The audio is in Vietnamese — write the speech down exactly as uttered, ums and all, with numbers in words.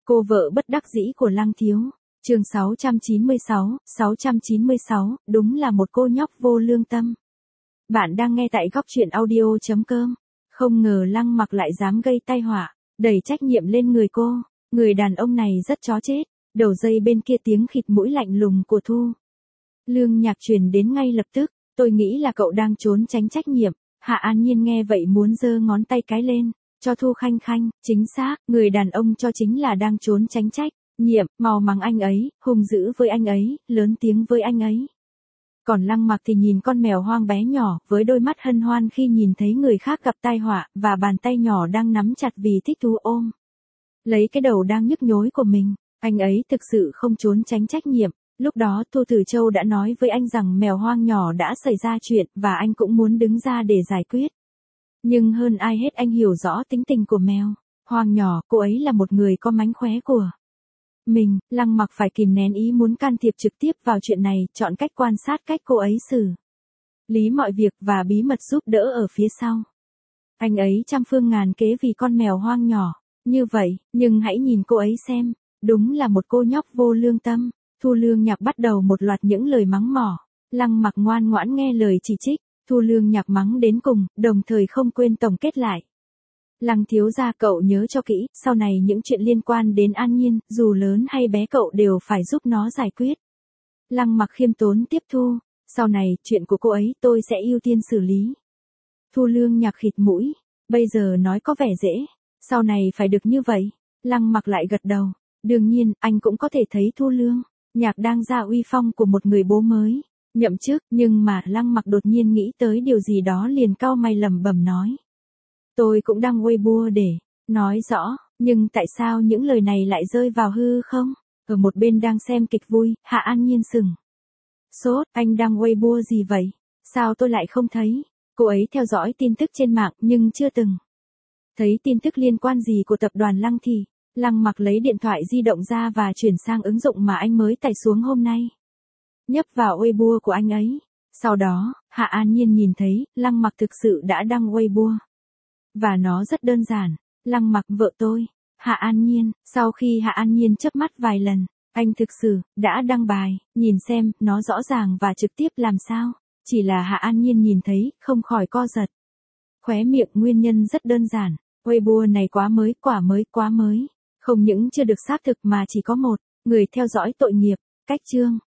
Cô vợ bất đắc dĩ của Lăng Thiếu. Chương sáu trăm chín mươi sáu, sáu trăm chín mươi sáu, đúng là một cô nhóc vô lương tâm. Bạn đang nghe tại góc truyện audio chấm com. Không ngờ Lăng Mặc lại dám gây tai họa, đẩy trách nhiệm lên người cô. Người đàn ông này rất chó chết. Đầu dây bên kia tiếng khịt mũi lạnh lùng của Thu Lương Nhạc truyền đến ngay lập tức. Tôi nghĩ là cậu đang trốn tránh trách nhiệm. Hạ An Nhiên nghe vậy muốn giơ ngón tay cái lên, cho Thu Khanh Khanh. Chính xác, người đàn ông cho chính là đang trốn tránh trách nhiệm, mau mắng anh ấy, hung dữ với anh ấy, lớn tiếng với anh ấy. Còn Lăng Mặc thì nhìn con mèo hoang bé nhỏ, với đôi mắt hân hoan khi nhìn thấy người khác gặp tai họa, và bàn tay nhỏ đang nắm chặt vì thích thú ôm lấy cái đầu đang nhức nhối của mình. Anh ấy thực sự không trốn tránh trách nhiệm. Lúc đó Thu Tử Châu đã nói với anh rằng mèo hoang nhỏ đã xảy ra chuyện, và anh cũng muốn đứng ra để giải quyết. Nhưng hơn ai hết anh hiểu rõ tính tình của mèo hoang nhỏ, cô ấy là một người có mánh khóe của mình. Lăng Mặc phải kìm nén ý muốn can thiệp trực tiếp vào chuyện này, chọn cách quan sát cách cô ấy xử lý mọi việc và bí mật giúp đỡ ở phía sau. Anh ấy trăm phương ngàn kế vì con mèo hoang nhỏ như vậy, nhưng hãy nhìn cô ấy xem, đúng là một cô nhóc vô lương tâm. Thu Lương Nhạc bắt đầu một loạt những lời mắng mỏ. Lăng Mặc ngoan ngoãn nghe lời chỉ trích. Thu Lương Nhạc mắng đến cùng, đồng thời không quên tổng kết lại. Lăng thiếu gia, cậu nhớ cho kỹ, sau này những chuyện liên quan đến An Nhiên, dù lớn hay bé cậu đều phải giúp nó giải quyết. Lăng Mặc khiêm tốn tiếp thu. Sau này, chuyện của cô ấy tôi sẽ ưu tiên xử lý. Thu Lương Nhạc khịt mũi. Bây giờ nói có vẻ dễ. Sau này phải được như vậy. Lăng Mặc lại gật đầu. Đương nhiên, anh cũng có thể thấy Thu Lương Nhạc đang ra uy phong của một người bố mới nhậm chức, nhưng mà Lăng Mặc đột nhiên nghĩ tới điều gì đó liền cau mày lẩm bẩm nói. Tôi cũng đăng Weibo để nói rõ, nhưng tại sao những lời này lại rơi vào hư không? Ở một bên đang xem kịch vui, Hạ An Nhiên sừng sốt, anh đăng Weibo gì vậy? Sao tôi lại không thấy? Cô ấy theo dõi tin tức trên mạng nhưng chưa từng thấy tin tức liên quan gì của tập đoàn Lăng thì. Lăng Mặc lấy điện thoại di động ra và chuyển sang ứng dụng mà anh mới tải xuống hôm nay. Nhấp vào Weibo của anh ấy. Sau đó, Hạ An Nhiên nhìn thấy, Lăng Mặc thực sự đã đăng Weibo. Và nó rất đơn giản. Lăng Mặc vợ tôi. Hạ An Nhiên. Sau khi Hạ An Nhiên chớp mắt vài lần, anh thực sự đã đăng bài. Nhìn xem, nó rõ ràng và trực tiếp làm sao. Chỉ là Hạ An Nhiên nhìn thấy, không khỏi co giật khóe miệng. Nguyên nhân rất đơn giản. Weibo này quá mới, quả mới, quá mới. Không những chưa được xác thực mà chỉ có một người theo dõi tội nghiệp. Cách chương